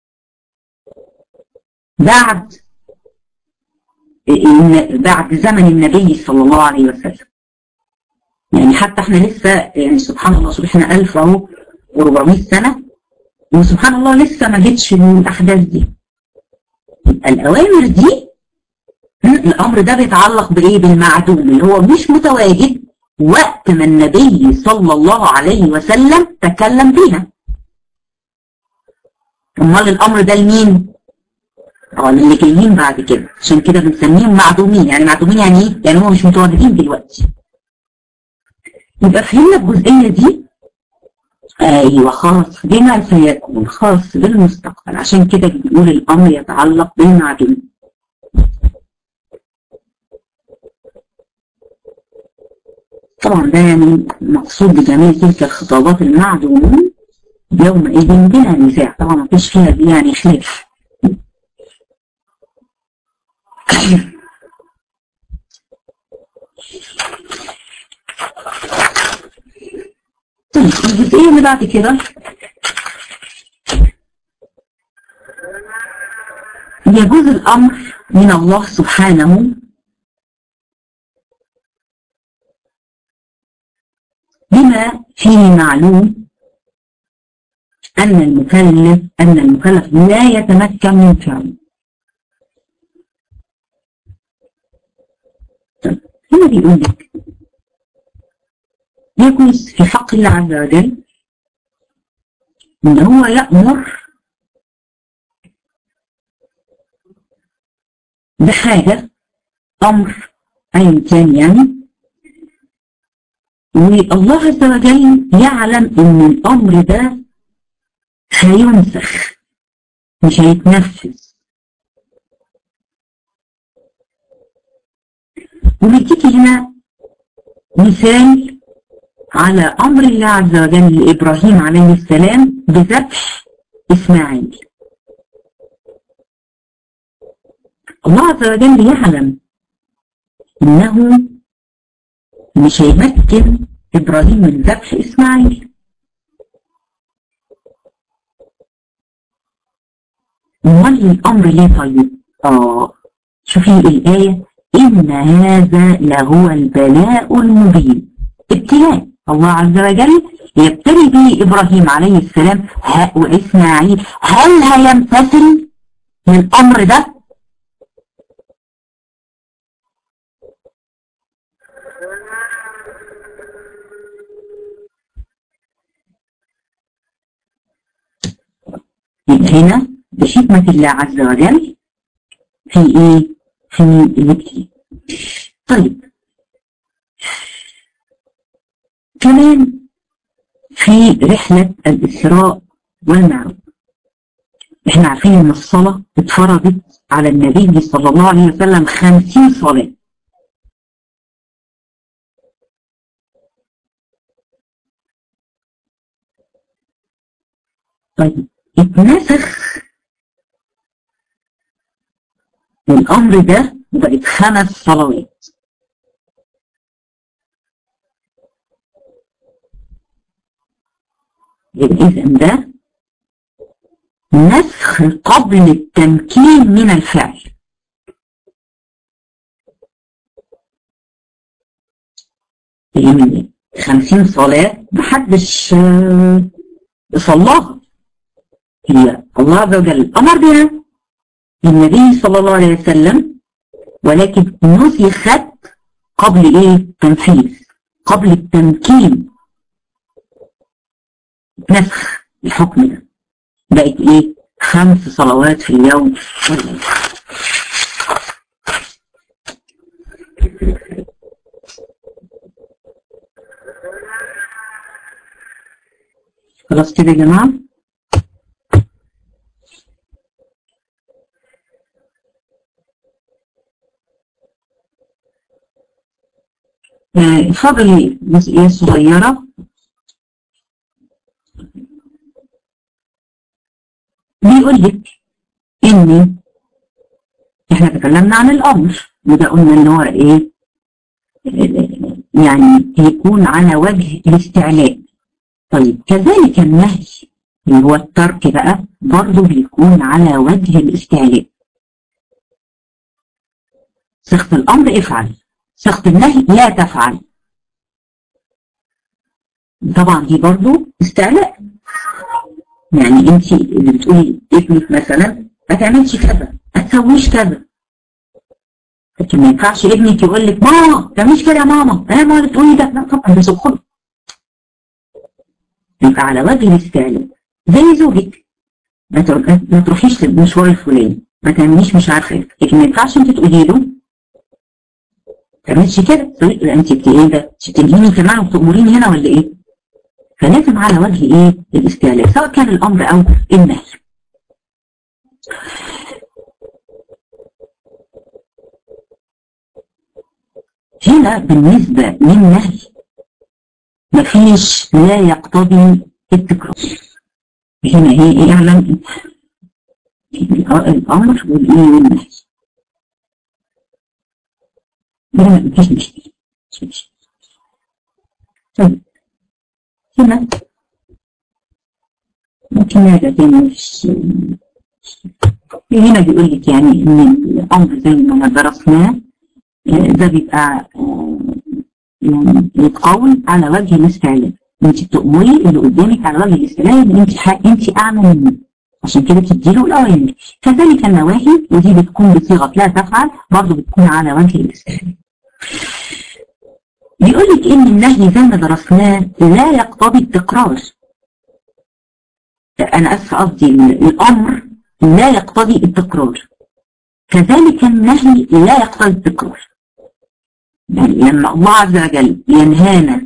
بعد زمن النبي صلى الله عليه وسلم. يعني حتى احنا لسه، يعني سبحان الله، شوف احنا 1400 سنة وسبحان الله لسه ما جتش من الأحداث دي. الأوامر دي، الأمر ده بيتعلق بإيه؟ بالمعدوم اللي هو مش متواجد وقت ما النبي صلى الله عليه وسلم تكلم بيها. أمال الأمر ده لمين؟ اللي جايين بعد كده، عشان كده بنسميهم معدومين. يعني معدومين يعني ايه؟ يعني هم مش متواجدين دلوقتي. يبقى فهمنا الجزئية دي. ايوه، خاص بما سيكون، خاص بالمستقبل، عشان كده بنقول الامر يتعلق بالمعدومين. طبعا ده يعني مقصود بجميع تلك الخطابات المعدومون يومئذ بلا نزاع، طبعا ما فيش فيها دي يعني خلاف. طيب الجزئية اللي بعد كده يجوز الأمر من الله سبحانه بما فيه معلوم أن المكلف لا يتمكن من فعله. هنا بيقول لك يجوز في حق الله عز وجل ان هو يأمر بحاجة، امر ايا كان يعني، والله عز وجل يعلم ان الامر ده هينسخ مش هيتنفذ. وبيديكي هنا مثال على أمر الله عز وجل لإبراهيم عليه السلام بذبح إسماعيل. الله عز وجل يعلم إنه مش هيمكن إبراهيم من ذبح إسماعيل. أمال الأمر ليه طيب؟ شوفي الآية، إن هذا لهو البلاء المبين. ابتلاء الله عز وجل يبتلي به إبراهيم عليه السلام وإسماعيل، هل هيمتثل للأمر ده؟ هنا بحكمة الله عز وجل في ايه؟ في الابتلاء. طيب كمان في رحلة الإسراء والمعراج، احنا عارفين ان الصلاة اتفرضت على النبي صلى الله عليه وسلم 50 صلاة. طيب اتنسخ الأمر ده وبقت 5 صلوات. إذا ده نسخ قبل التمكين من الفعل. يعني 50 صلاة محدش صلاها، هي الله عز وجل أمر بها النبي صلى الله عليه وسلم، ولكن نسخت قبل ايه؟ تنفيذ، قبل التمكين. نسخ الحكم ده بقت ايه؟ 5 صلوات في اليوم والليل. خلاص كده يا جماعه. فاضل جزئية صغيرة، بيقول لك ان احنا تكلمنا عن الامر وده قلنا ان هو ايه؟ يعني يكون على وجه الاستعلاء. طيب كذلك النهي اللي هو الترك بقى برضه بيكون على وجه الاستعلاء. صيغة الامر افعل، صيغة النهي لا تفعل. طبعا دي برضه استعلاء. يعني انت اللي بتقولي ابنك مثلا ما تعملش كذا، ما تسويش كذا، لكن ما ينفعش ابنك يقول لك ماما ما تعمليش كده يا ماما، انا ما بتقولي ده، لا طبعا ده سبحان. يبقى على وجه الاستعلاء. زي زوجك ما تروحيش للمشوار الفلاني، ما تعمليش مش عارفه ايه، لكن ما ينفعش انت تقولي له ما تعملش كده، لا انت ايه ده؟ بتنهيني كمان وبتأمريني هنا ولا ايه؟ فلازم على وجه ايه؟ الاستعلاء، سواء كان الامر او النهي. هنا بالنسبة للنهي مفيش لا يقتضي التكرار. هنا هي يعلم الامر والايه والنهي. هنا مفيش مشكلة. طيب هنا ممكن نرجع تاني هنا بيقول لك يعني ان الامر زي ما درسناه ده بيبقى يعني القول على وجه الاستعلاء. انت بتأمري اللي قدامك على وجه الاستعلاء ان انت اعلى منه، عشان كده تديله الاوامر. كذلك النواهي ودي بتكون بصيغه لا تفعل، برضه بتكون على وجه الاستعلاء. بيقول لك ان النهي زي ما درسناه لا يقتضي التكرار. انا اسف، قصدي الامر لا يقتضي التكرار، كذلك النهي لا يقتضي التكرار. يعني لما الله عز وجل ينهانا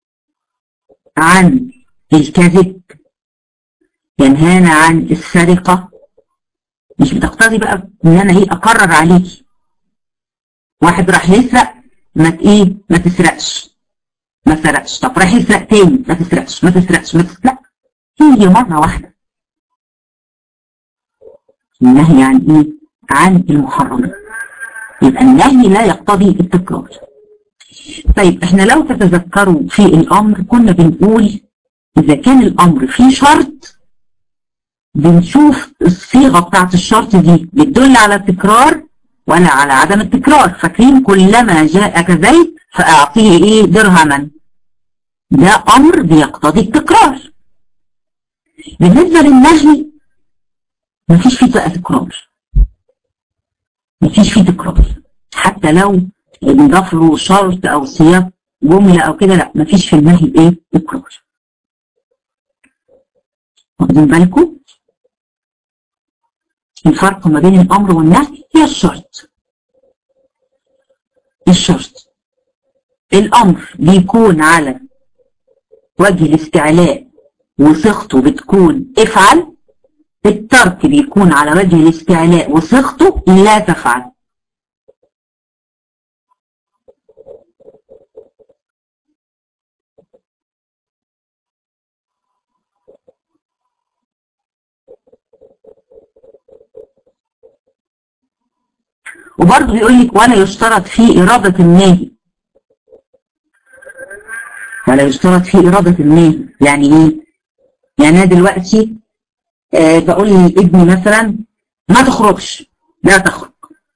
عن الكذب، ينهانا عن السرقة، مش بتقتضي بقى ان انا ايه اقرر عليك. واحد راح يسرق ما تسرقش، ما سرقش، طب راح يسرق تاني ما تسرقش، لا، هي مرة واحدة. النهي عن ايه؟ عن المحرمات. يبقى النهي لا يقتضي التكرار. طيب احنا لو تتذكروا في الامر كنا بنقول اذا كان الامر فيه شرط بنشوف الصيغة بتاعت الشرط دي بتدل على التكرار ولا على عدم التكرار. فاكرين كلما جاءك زيد فأعطيه إيه؟ درهما. ده أمر بيقتضي التكرار. بالنسبة للنهي مفيش فيه بقى تكرار، مفيش فيه تكرار، حتى لو نضاف له شرط أو سياق جملة أو كده، لا مفيش في النهي إيه؟ تكرار. واخدين بالكم؟ الفرق ما بين الأمر والنهي هي الشرط. الشرط الأمر بيكون على وجه الاستعلاء وصيغته بتكون افعل، الترك بيكون على وجه الاستعلاء وصيغته لا تفعل. وبرضه يقول لك ولا يشترط فيه إرادة الناهي. ولا يشترط فيه إرادة الناهي يعني إيه؟ يعني أنا دلوقتي بقول لابني مثلا ما تخرجش، لا تخرج.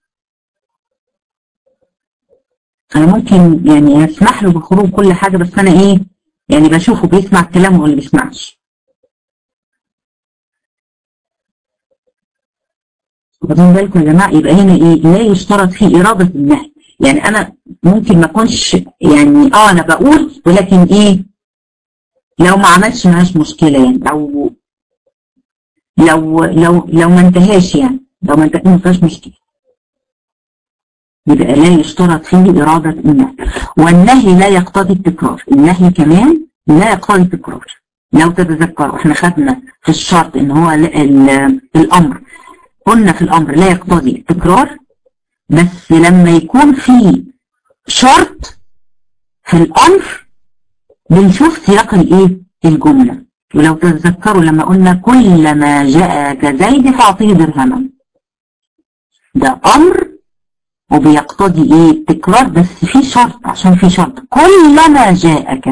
أنا ممكن يعني أسمح له بخروج كل حاجة، بس أنا إيه؟ يعني بشوفه بيسمع الكلام ولا بيسمعش. واخدين بالكم يا جماعة؟ يبقى هنا إيه؟ لا يشترط فيه إرادة النهي. يعني أنا ممكن ما أكونش يعني أنا بقول، ولكن إيه؟ لو ما عملش معاش مشكلة، يعني لو ما انتهاش، يعني لو ما انتهاش ما فيهاش مشكلة. يبقى لا يشترط فيه إرادة النهي. والنهي لا يقتضي التكرار. النهي كمان لا يقتضي التكرار. لو تتذكروا احنا خدنا في الشرط ان هو الأمر، قلنا في الأمر لا يقتضي التكرار، بس لما يكون في شرط في الأمر بنشوف سياق الايه؟ الجملة. ولو تتذكروا لما قلنا كلما جاءك زيد فاعطيه درهما، ده أمر وبيقتضي ايه؟ التكرار، بس في شرط، عشان في شرط كلما جاءك.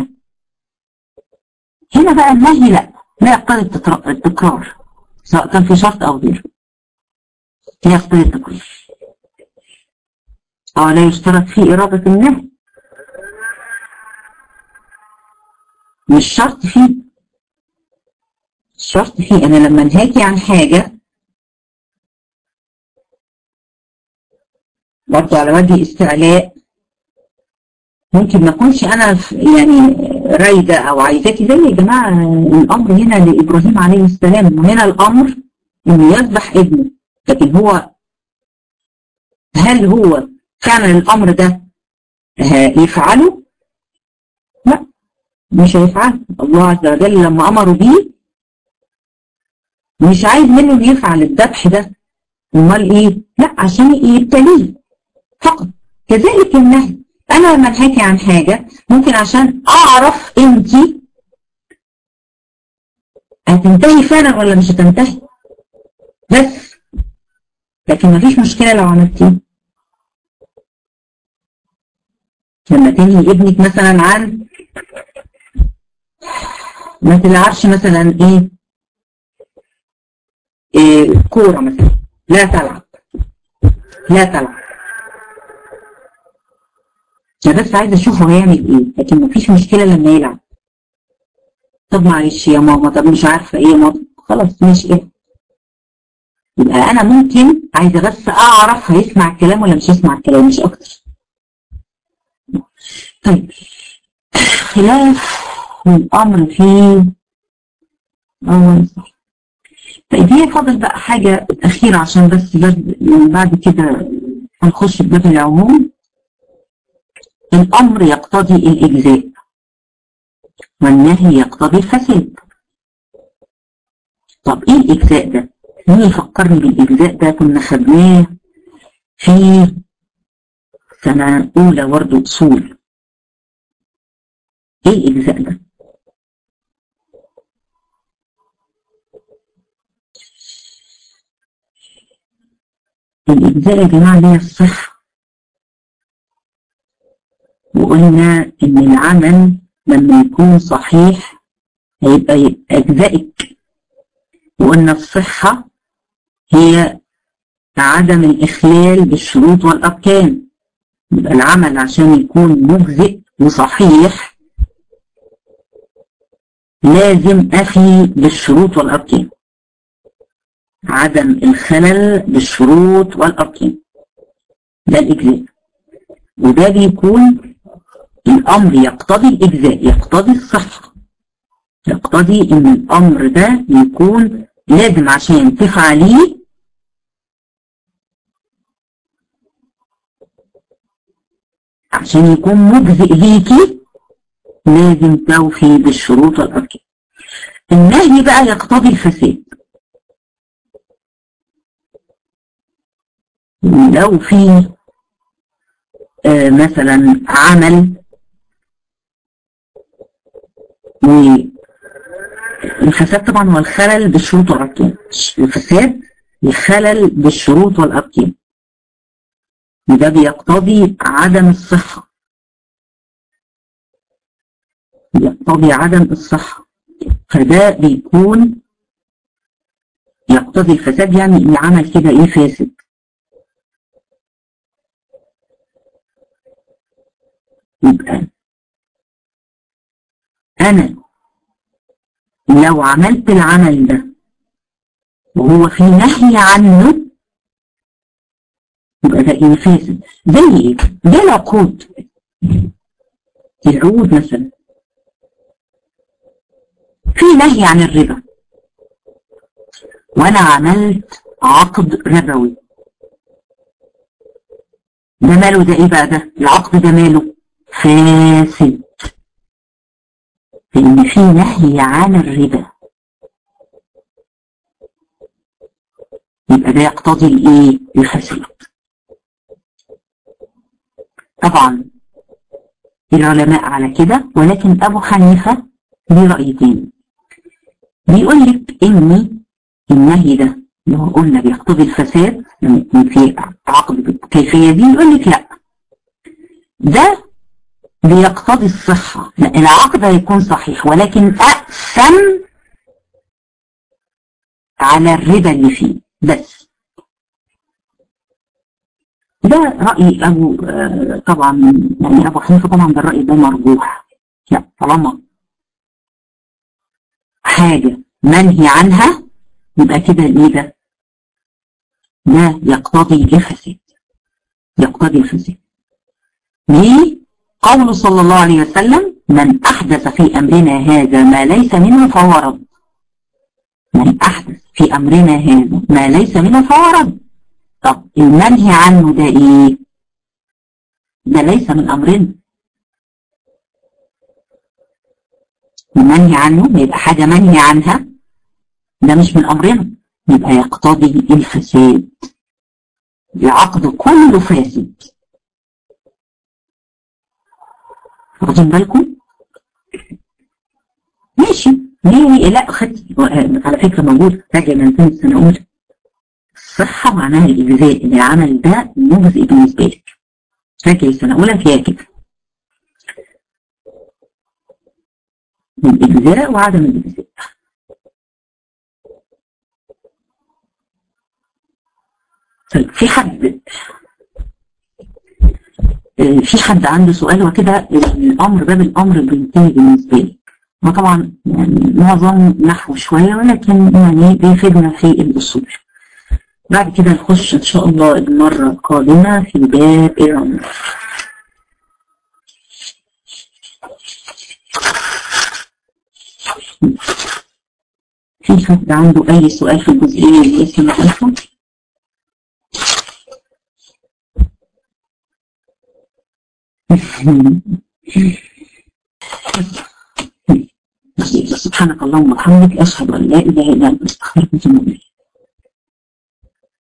هنا بقى النهي لا يقتضي التكرار، سواء كان في شرط او غيره، لا يقتضي التكرار. لا يشترط فيه إرادة النهي، مش شرط فيه. الشرط فيه انا لما انهاكي عن حاجة برضه على وجه استعلاء، ممكن ما اكونش انا يعني رايدة او عايزاكي، زي يا جماعة الامر هنا لابراهيم عليه السلام، وهنا الامر انه يذبح ابنه، لكن هل هو كان الامر ده يفعله؟ لا، مش هيفعله. الله عز وجل لما امروا بيه مش عايز منه انه يفعل الذبح ده، امال ايه؟ لا، عشان يبتليه فقط. كذلك النهي، انا لما انهاكي عن حاجة ممكن عشان اعرف انت هتنتهي فعلا ولا مش هتنتهي بس، لكن مفيش مشكلة لو عملتيه. لما تنهي ابنك مثلا عن ما تلعبش مثلا كورة مثلا، لا تلعب، لا تلعب، انا بس عايزه اشوفه هيعمل ايه، لكن مفيش مشكله لما يلعب. طب معلش يا ماما، طب مش عارفه ايه يا ماما، خلاص مش يبقى انا ممكن عايزه بس اعرف هيسمع الكلام ولا مش هيسمع الكلام، مش اكتر. طيب خلاف الامر فيه طيب هي فاضل بقى حاجه اخيره عشان بس بعد كده هنخش بباب العموم. الامر يقتضي الاجزاء والنهي يقتضي الفساد. طب ايه الاجزاء ده؟ مين يفكرني بالاجزاء ده؟ كنا خدناه في سنة اولى برضه اصول. ايه الاجزاء ده؟ الاجزاء يا جماعة اللي هي الصحة، وقلنا ان العمل لما يكون صحيح هيبقى اجزائك، وقلنا الصحة هي عدم الإخلال بالشروط والأركان. يبقى العمل عشان يكون مجزئ وصحيح لازم أفي بالشروط والأركان، عدم الخلل بالشروط والأركان، ده الإجزاء. وده بيكون الأمر يقتضي الإجزاء، يقتضي الصحة، يقتضي إن الأمر ده يكون لازم عشان تفعليه عشان يكون مجزئ ليكي لازم توفي بالشروط والأركان. النهي بقى يقتضي الفساد. لو في مثلا عمل والفساد طبعا هو الخلل بالشروط والأركان، الفساد الخلل بالشروط والأركان، وده بيقتضي عدم الصحة، يقتضي عدم الصحة، فده بيكون يقتضي الفساد، يعني ان عمل كده ايه فاسد. يبقى انا لو عملت العمل ده وهو في نهي عنه يبقى ده ايه فاسد. زي ايه؟ زي العقود، العقود مثلا في نهي عن الربا وانا عملت عقد ربوي، ده ماله؟ ده ايه بقى؟ ده العقد ده ماله؟ فاسد، لان في نهي عن الربا، يبقى ده يقتضي الايه؟ الفساد. طبعا العلماء على كده، ولكن ابو حنيفه ليه راي تاني، بيقول لك ان النهي ده اللي هو قلنا بيقتضي الفساد لما يكون في عقد بالكيفيه دي، يقول لك لا، ده بيقتضي الصحه، لا العقد هيكون صحيح ولكن اقسم على الربا اللي فيه بس. ده رأي أبو طبعا يعني أبو حنيفة، طبعا ده الرأي ده مرجوح. لا، طالما حاجة منهي عنها يبقى كده ايه ده؟ ده يقتضي الفساد، يقتضي الفساد. ليه؟ قوله صلى الله عليه وسلم: من أحدث في أمرنا هذا ما ليس منه فهو رد. من أحدث في أمرنا هذا ما ليس منه فهو رد. طب المنهي عنه ده ايه؟ ده ليس من أمرنا. المنهي عنه يبقى حاجة منهي عنها، ده مش من أمرنا، يبقى يقتضي الفساد، العقد كله فاسد. واخدين بالكم؟ ماشي. ليه؟ لا خدت على فكرة موجود راجع من السنة الأولى. الصحة معناها الإجزاء، اللي العمل ده مجزئ بالنسبة لك. راجع السنة الأولى فيها كده الإجزاء وعدم الإجزاء. طيب في حد عنده سؤال وكده؟ الأمر باب الأمر بينتهي بالنسبة لي، وطبعا يعني معظم نحو شوية ولكن يعني بيفيدنا في الأصول. بعد كده نخش إن شاء الله المرة القادمة في باب الأمر. في حد عنده أي سؤال في الجزئية اللي لسه معاكم؟ سبحانك اللهم وبحمدك، أشهد أن لا إله إلا أنت، أستغفرك وأتوب إليك.